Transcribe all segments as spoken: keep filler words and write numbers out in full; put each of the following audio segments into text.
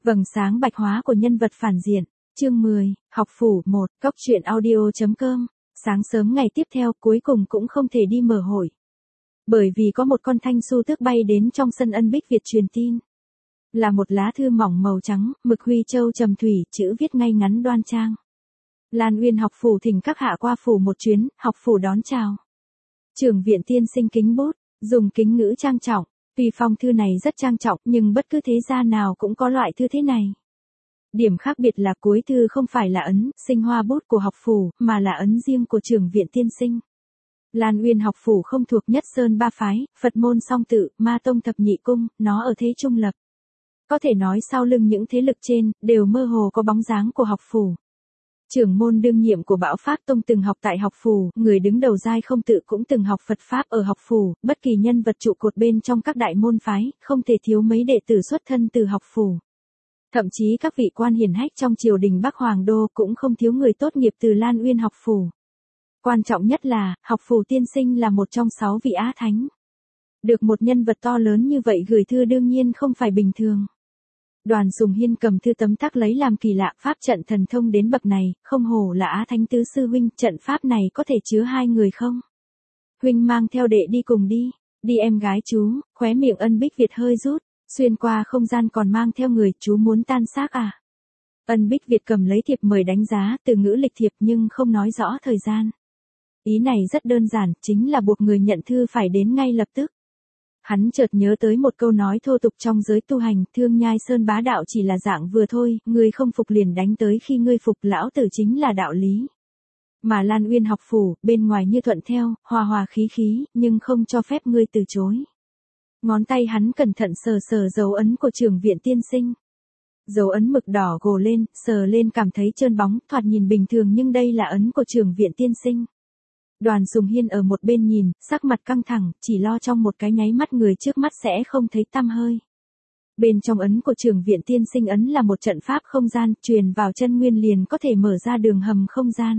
Vầng sáng bạch hóa của nhân vật phản diện. Chương mười, học phủ một, cốc truyện audio chấm com. Sáng sớm ngày tiếp theo cuối cùng cũng không thể đi mở hội. Bởi vì có một con thanh su tước bay đến trong sân Ân Bích Việt truyền tin. Là một lá thư mỏng màu trắng, mực huy châu trầm thủy, chữ viết ngay ngắn đoan trang. Lan Uyên học phủ thỉnh các hạ qua phủ một chuyến, học phủ đón chào. Trưởng viện tiên sinh kính bút, dùng kính ngữ trang trọng. Tuy phong thư này rất trang trọng nhưng bất cứ thế gia nào cũng có loại thư thế này. Điểm khác biệt là cuối thư không phải là ấn, sinh hoa bút của học phủ, mà là ấn riêng của trưởng viện tiên sinh. Lan Uyên học phủ không thuộc nhất sơn ba phái, Phật môn song tự, ma tông thập nhị cung, nó ở thế trung lập. Có thể nói sau lưng những thế lực trên, đều mơ hồ có bóng dáng của học phủ. Trưởng môn đương nhiệm của Bảo Pháp Tông từng học tại học phủ, người đứng đầu giai không tự cũng từng học Phật Pháp ở học phủ, bất kỳ nhân vật trụ cột bên trong các đại môn phái, không thể thiếu mấy đệ tử xuất thân từ học phủ. Thậm chí các vị quan hiển hách trong triều đình Bắc Hoàng Đô cũng không thiếu người tốt nghiệp từ Lan Uyên học phủ. Quan trọng nhất là, học phủ tiên sinh là một trong sáu vị á thánh. Được một nhân vật to lớn như vậy gửi thư đương nhiên không phải bình thường. Đoàn Sùng Hiên cầm thư tấm tắc lấy làm kỳ lạ, pháp trận thần thông đến bậc này, không hổ là Á Thánh tứ sư huynh, trận pháp này có thể chứa hai người không? Huynh mang theo đệ đi cùng đi, đi em gái chú, khóe miệng Ân Bích Việt hơi rút, xuyên qua không gian còn mang theo người, chú muốn tan xác à? Ân Bích Việt cầm lấy thiệp mời đánh giá, từ ngữ lịch thiệp nhưng không nói rõ thời gian. Ý này rất đơn giản, chính là buộc người nhận thư phải đến ngay lập tức. Hắn chợt nhớ tới một câu nói thô tục trong giới tu hành, Thương Nhai Sơn bá đạo chỉ là dạng vừa thôi, ngươi không phục liền đánh tới khi ngươi phục, lão tử chính là đạo lý. Mà Lan Uyên học phủ, bên ngoài như thuận theo, hòa hòa khí khí, nhưng không cho phép ngươi từ chối. Ngón tay hắn cẩn thận sờ sờ dấu ấn của trưởng viện tiên sinh. Dấu ấn mực đỏ gồ lên, sờ lên cảm thấy trơn bóng, thoạt nhìn bình thường nhưng đây là ấn của trưởng viện tiên sinh. Đoàn Sùng Hiên ở một bên nhìn, sắc mặt căng thẳng, chỉ lo trong một cái nháy mắt người trước mắt sẽ không thấy tăm hơi. Bên trong ấn của trưởng viện tiên sinh ấn là một trận pháp không gian, truyền vào chân nguyên liền có thể mở ra đường hầm không gian.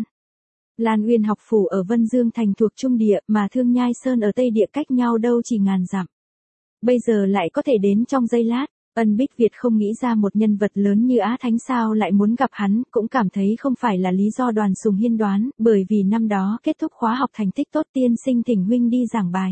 Lan Uyên học phủ ở Vân Dương thành thuộc Trung Địa, mà Thương Nhai Sơn ở Tây Địa cách nhau đâu chỉ ngàn dặm. Bây giờ lại có thể đến trong giây lát. Ân Bích Việt không nghĩ ra một nhân vật lớn như Á Thánh sao lại muốn gặp hắn, cũng cảm thấy không phải là lý do Đoàn Sùng Hiên đoán, bởi vì năm đó kết thúc khóa học thành tích tốt tiên sinh thỉnh huynh đi giảng bài.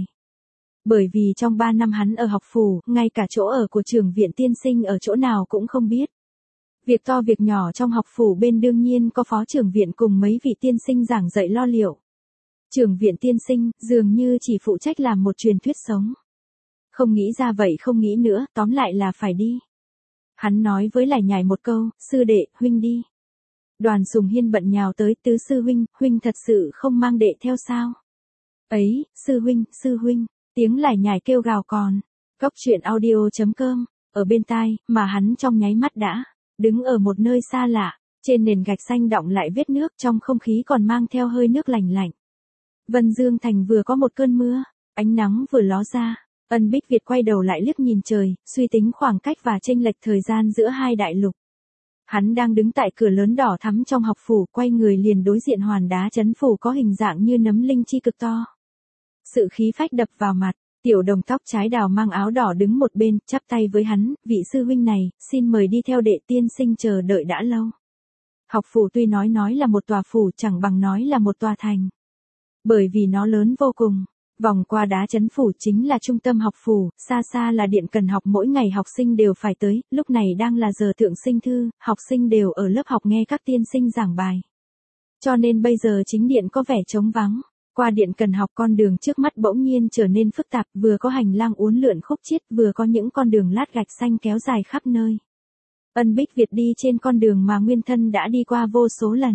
Bởi vì trong ba năm hắn ở học phủ, ngay cả chỗ ở của trưởng viện tiên sinh ở chỗ nào cũng không biết. Việc to việc nhỏ trong học phủ bên đương nhiên có phó trưởng viện cùng mấy vị tiên sinh giảng dạy lo liệu. Trưởng viện tiên sinh, dường như chỉ phụ trách làm một truyền thuyết sống. Không nghĩ ra vậy không nghĩ nữa, tóm lại là phải đi. Hắn nói với lải nhải một câu, sư đệ, huynh đi. Đoàn Sùng Hiên bận nhào tới, tứ sư huynh, huynh thật sự không mang đệ theo sao? Ấy, sư huynh, sư huynh, tiếng lải nhải kêu gào còn. Cốc truyện audio chấm com, ở bên tai, mà hắn trong nháy mắt đã, đứng ở một nơi xa lạ, trên nền gạch xanh đọng lại vết nước, trong không khí còn mang theo hơi nước lạnh lạnh. Vân Dương thành vừa có một cơn mưa, ánh nắng vừa ló ra. Ân Bích Việt quay đầu lại liếc nhìn trời, suy tính khoảng cách và chênh lệch thời gian giữa hai đại lục. Hắn đang đứng tại cửa lớn đỏ thắm trong học phủ, quay người liền đối diện hoàn đá chấn phủ có hình dạng như nấm linh chi cực to. Sự khí phách đập vào mặt, tiểu đồng tóc trái đào mang áo đỏ đứng một bên, chắp tay với hắn, vị sư huynh này, xin mời đi theo đệ tiên sinh chờ đợi đã lâu. Học phủ tuy nói nói là một tòa phủ chẳng bằng nói là một tòa thành. Bởi vì nó lớn vô cùng. Vòng qua đá chấn phủ chính là trung tâm học phủ, xa xa là điện cần học mỗi ngày học sinh đều phải tới, lúc này đang là giờ thượng sinh thư, học sinh đều ở lớp học nghe các tiên sinh giảng bài. Cho nên bây giờ chính điện có vẻ trống vắng, qua điện cần học con đường trước mắt bỗng nhiên trở nên phức tạp, vừa có hành lang uốn lượn khúc chiết, vừa có những con đường lát gạch xanh kéo dài khắp nơi. Ân Bích Việt đi trên con đường mà nguyên thân đã đi qua vô số lần.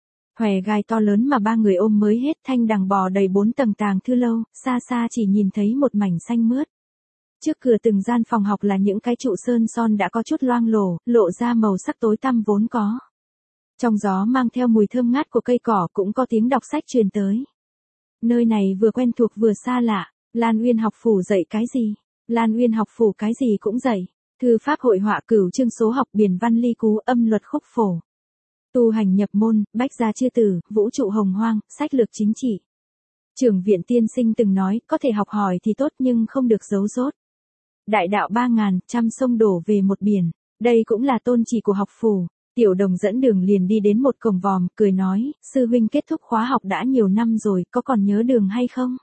Hòe gai to lớn mà ba người ôm mới hết, thanh đằng bò đầy bốn tầng tàng thư lâu, xa xa chỉ nhìn thấy một mảnh xanh mướt. Trước cửa từng gian phòng học là những cái trụ sơn son đã có chút loang lổ, lộ ra màu sắc tối tăm vốn có. Trong gió mang theo mùi thơm ngát của cây cỏ cũng có tiếng đọc sách truyền tới. Nơi này vừa quen thuộc vừa xa lạ, Lan Uyên học phủ dạy cái gì? Lan Uyên học phủ cái gì cũng dạy. Thư pháp hội họa cửu chương số học biển văn ly cú âm luật khúc phổ. Tu hành nhập môn, bách gia chư tử, vũ trụ hồng hoang, sách lược chính trị. Trưởng viện tiên sinh từng nói, có thể học hỏi thì tốt nhưng không được giấu dốt. Đại đạo ba ngàn, trăm sông đổ về một biển. Đây cũng là tôn chỉ của học phủ. Tiểu Đồng dẫn đường liền đi đến một cổng vòm, cười nói, sư huynh kết thúc khóa học đã nhiều năm rồi, có còn nhớ đường hay không?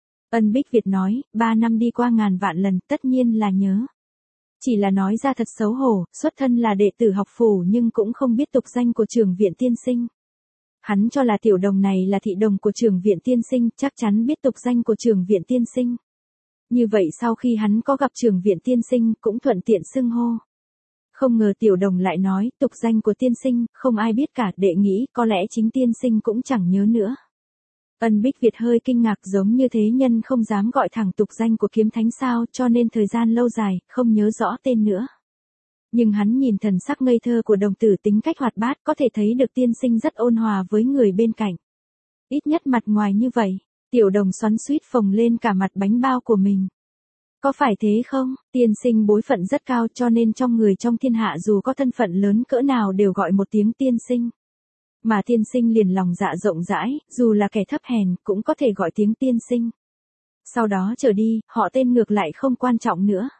Ân Bích Việt nói, ba năm đi qua ngàn vạn lần, tất nhiên là nhớ. Chỉ là nói ra thật xấu hổ, xuất thân là đệ tử học phủ nhưng cũng không biết tục danh của Trường Viện tiên sinh. Hắn cho là Tiểu Đồng này là thị đồng của Trường Viện tiên sinh, chắc chắn biết tục danh của Trường Viện tiên sinh. Như vậy sau khi hắn có gặp Trường Viện tiên sinh, cũng thuận tiện xưng hô. Không ngờ Tiểu Đồng lại nói, tục danh của tiên sinh, không ai biết cả, đệ nghĩ, có lẽ chính tiên sinh cũng chẳng nhớ nữa. Ân Bích Việt hơi kinh ngạc, giống như thế nhân không dám gọi thẳng tục danh của kiếm thánh sao, cho nên thời gian lâu dài, không nhớ rõ tên nữa. Nhưng hắn nhìn thần sắc ngây thơ của đồng tử, tính cách hoạt bát, có thể thấy được tiên sinh rất ôn hòa với người bên cạnh. Ít nhất mặt ngoài như vậy, Tiểu Đồng xoắn xuýt phồng lên cả mặt bánh bao của mình. Có phải thế không? Tiên sinh bối phận rất cao, cho nên trong người trong thiên hạ dù có thân phận lớn cỡ nào đều gọi một tiếng tiên sinh. Mà tiên sinh liền lòng dạ rộng rãi, dù là kẻ thấp hèn cũng có thể gọi tiếng tiên sinh. Sau đó trở đi, họ tên ngược lại không quan trọng nữa.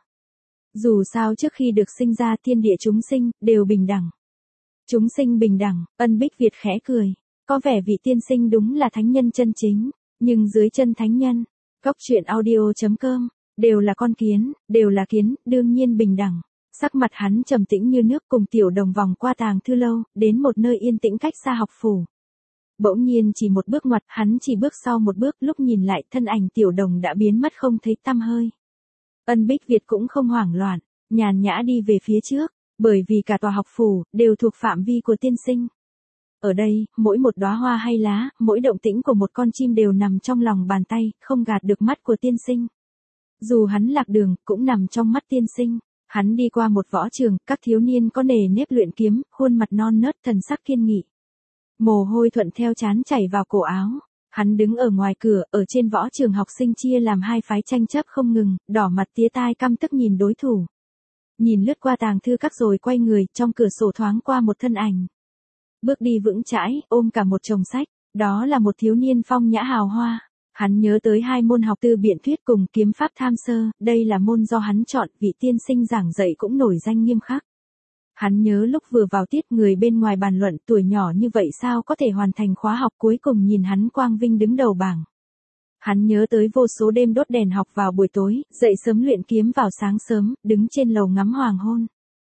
Dù sao trước khi được sinh ra, thiên địa chúng sinh đều bình đẳng. Chúng sinh bình đẳng. Ân Bích Việt khẽ cười. Có vẻ vị tiên sinh đúng là thánh nhân chân chính, nhưng dưới chân thánh nhân, Cốc Truyện Audio chấm com, đều là con kiến, đều là kiến, đương nhiên bình đẳng. Sắc mặt hắn trầm tĩnh như nước, cùng Tiểu Đồng vòng qua tàng thư lâu, đến một nơi yên tĩnh cách xa học phủ. Bỗng nhiên chỉ một bước ngoặt, hắn chỉ bước sau một bước, lúc nhìn lại thân ảnh Tiểu Đồng đã biến mất không thấy tăm hơi. Ân Bích Việt cũng không hoảng loạn, nhàn nhã đi về phía trước, bởi vì cả tòa học phủ đều thuộc phạm vi của tiên sinh. Ở đây, mỗi một đóa hoa hay lá, mỗi động tĩnh của một con chim đều nằm trong lòng bàn tay, không gạt được mắt của tiên sinh. Dù hắn lạc đường, cũng nằm trong mắt tiên sinh. Hắn đi qua một võ trường, các thiếu niên có nề nếp luyện kiếm, khuôn mặt non nớt, thần sắc kiên nghị. Mồ hôi thuận theo trán chảy vào cổ áo. Hắn đứng ở ngoài cửa, ở trên võ trường học sinh chia làm hai phái tranh chấp không ngừng, đỏ mặt tía tai căm tức nhìn đối thủ. Nhìn lướt qua tàng thư các rồi quay người, trong cửa sổ thoáng qua một thân ảnh. Bước đi vững chãi, ôm cả một chồng sách, đó là một thiếu niên phong nhã hào hoa. Hắn nhớ tới hai môn học Tư Biện Thuyết cùng Kiếm Pháp Tham Sơ, đây là môn do hắn chọn, vị tiên sinh giảng dạy cũng nổi danh nghiêm khắc. Hắn nhớ lúc vừa vào tiết, người bên ngoài bàn luận, tuổi nhỏ như vậy sao có thể hoàn thành khóa học, cuối cùng nhìn hắn quang vinh đứng đầu bảng. Hắn nhớ tới vô số đêm đốt đèn học vào buổi tối, dậy sớm luyện kiếm vào sáng sớm, đứng trên lầu ngắm hoàng hôn.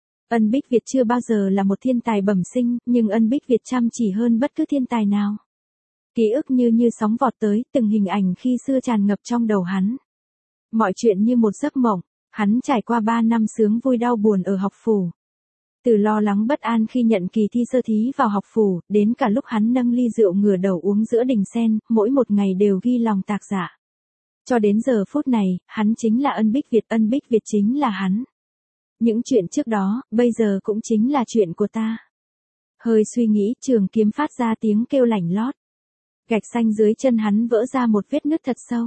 Ân Bích Việt chưa bao giờ là một thiên tài bẩm sinh, nhưng Ân Bích Việt chăm chỉ hơn bất cứ thiên tài nào. Ký ức như như sóng vọt tới, từng hình ảnh khi xưa tràn ngập trong đầu hắn. Mọi chuyện như một giấc mộng, hắn trải qua ba năm sướng vui đau buồn ở học phủ. Từ lo lắng bất an khi nhận kỳ thi sơ thí vào học phủ, đến cả lúc hắn nâng ly rượu ngửa đầu uống giữa đình sen, mỗi một ngày đều ghi lòng tạc dạ. Cho đến giờ phút này, hắn chính là Ân Bích Việt, Ân Bích Việt chính là hắn. Những chuyện trước đó, bây giờ cũng chính là chuyện của ta. Hơi suy nghĩ, trường kiếm phát ra tiếng kêu lảnh lót. Gạch xanh dưới chân hắn vỡ ra một vết nứt thật sâu.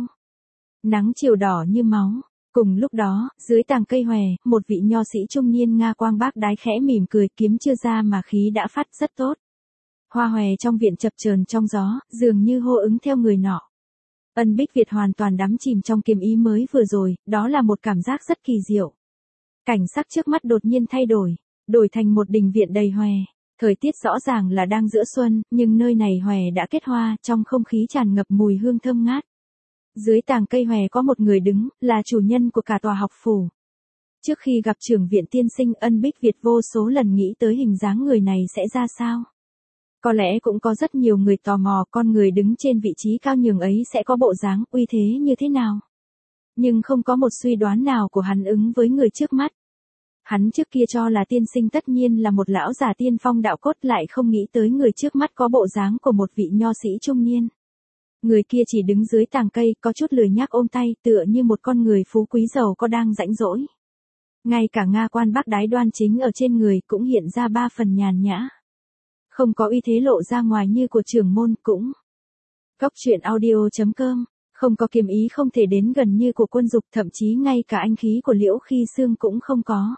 Nắng chiều đỏ như máu. Cùng lúc đó, dưới tàng cây hòe, một vị nho sĩ trung niên Nga quang bác đái khẽ mỉm cười, kiếm chưa ra mà khí đã phát rất tốt. Hoa hòe trong viện chập chờn trong gió, dường như hô ứng theo người nọ. Ân Bích Việt hoàn toàn đắm chìm trong kiếm ý mới vừa rồi, đó là một cảm giác rất kỳ diệu. Cảnh sắc trước mắt đột nhiên thay đổi, đổi thành một đình viện đầy hòe. Thời tiết rõ ràng là đang giữa xuân, nhưng nơi này hòe đã kết hoa, trong không khí tràn ngập mùi hương thơm ngát. Dưới tàng cây hòe có một người đứng, là chủ nhân của cả tòa học phủ. Trước khi gặp Trường Viện tiên sinh, Ân Bích Việt vô số lần nghĩ tới hình dáng người này sẽ ra sao. Có lẽ cũng có rất nhiều người tò mò con người đứng trên vị trí cao nhường ấy sẽ có bộ dáng, uy thế như thế nào. Nhưng không có một suy đoán nào của hắn ứng với người trước mắt. Hắn trước kia cho là tiên sinh tất nhiên là một lão già tiên phong đạo cốt, lại không nghĩ tới người trước mắt có bộ dáng của một vị nho sĩ trung niên. Người kia chỉ đứng dưới tàng cây, có chút lười nhác ôm tay, tựa như một con người phú quý giàu có đang rãnh rỗi. Ngay cả Nga quan bác đái đoan chính ở trên người cũng hiện ra ba phần nhàn nhã. Không có uy thế lộ ra ngoài như của trưởng môn cũng. Cốc Truyện Audio chấm com, không có kiếm ý không thể đến gần như của Quân Dục, thậm chí ngay cả anh khí của Liễu Khi Sương cũng không có.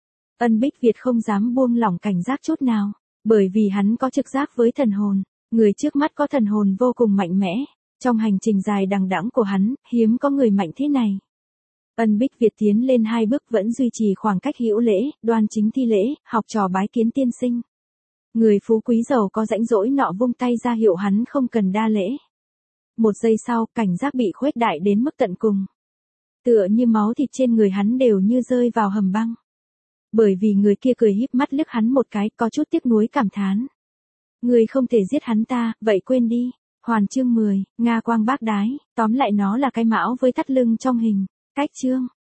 Ân Bích Việt không dám buông lỏng cảnh giác chút nào, bởi vì hắn có trực giác với thần hồn, người trước mắt có thần hồn vô cùng mạnh mẽ. Trong hành trình dài đằng đẵng của hắn, hiếm có người mạnh thế này. Ân Bích Việt tiến lên hai bước vẫn duy trì khoảng cách hữu lễ, đoan chính thi lễ, học trò bái kiến tiên sinh. Người phú quý giàu có rãnh rỗi nọ vung tay ra hiệu hắn không cần đa lễ. Một giây sau, cảnh giác bị khuếch đại đến mức tận cùng. Tựa như máu thịt trên người hắn đều như rơi vào hầm băng. Bởi vì người kia cười híp mắt liếc hắn một cái, có chút tiếc nuối cảm thán. Người không thể giết hắn ta, vậy quên đi. Hoàn chương mười, Nga quang bác đái, tóm lại nó là cái mão với thắt lưng trong hình. Cách chương.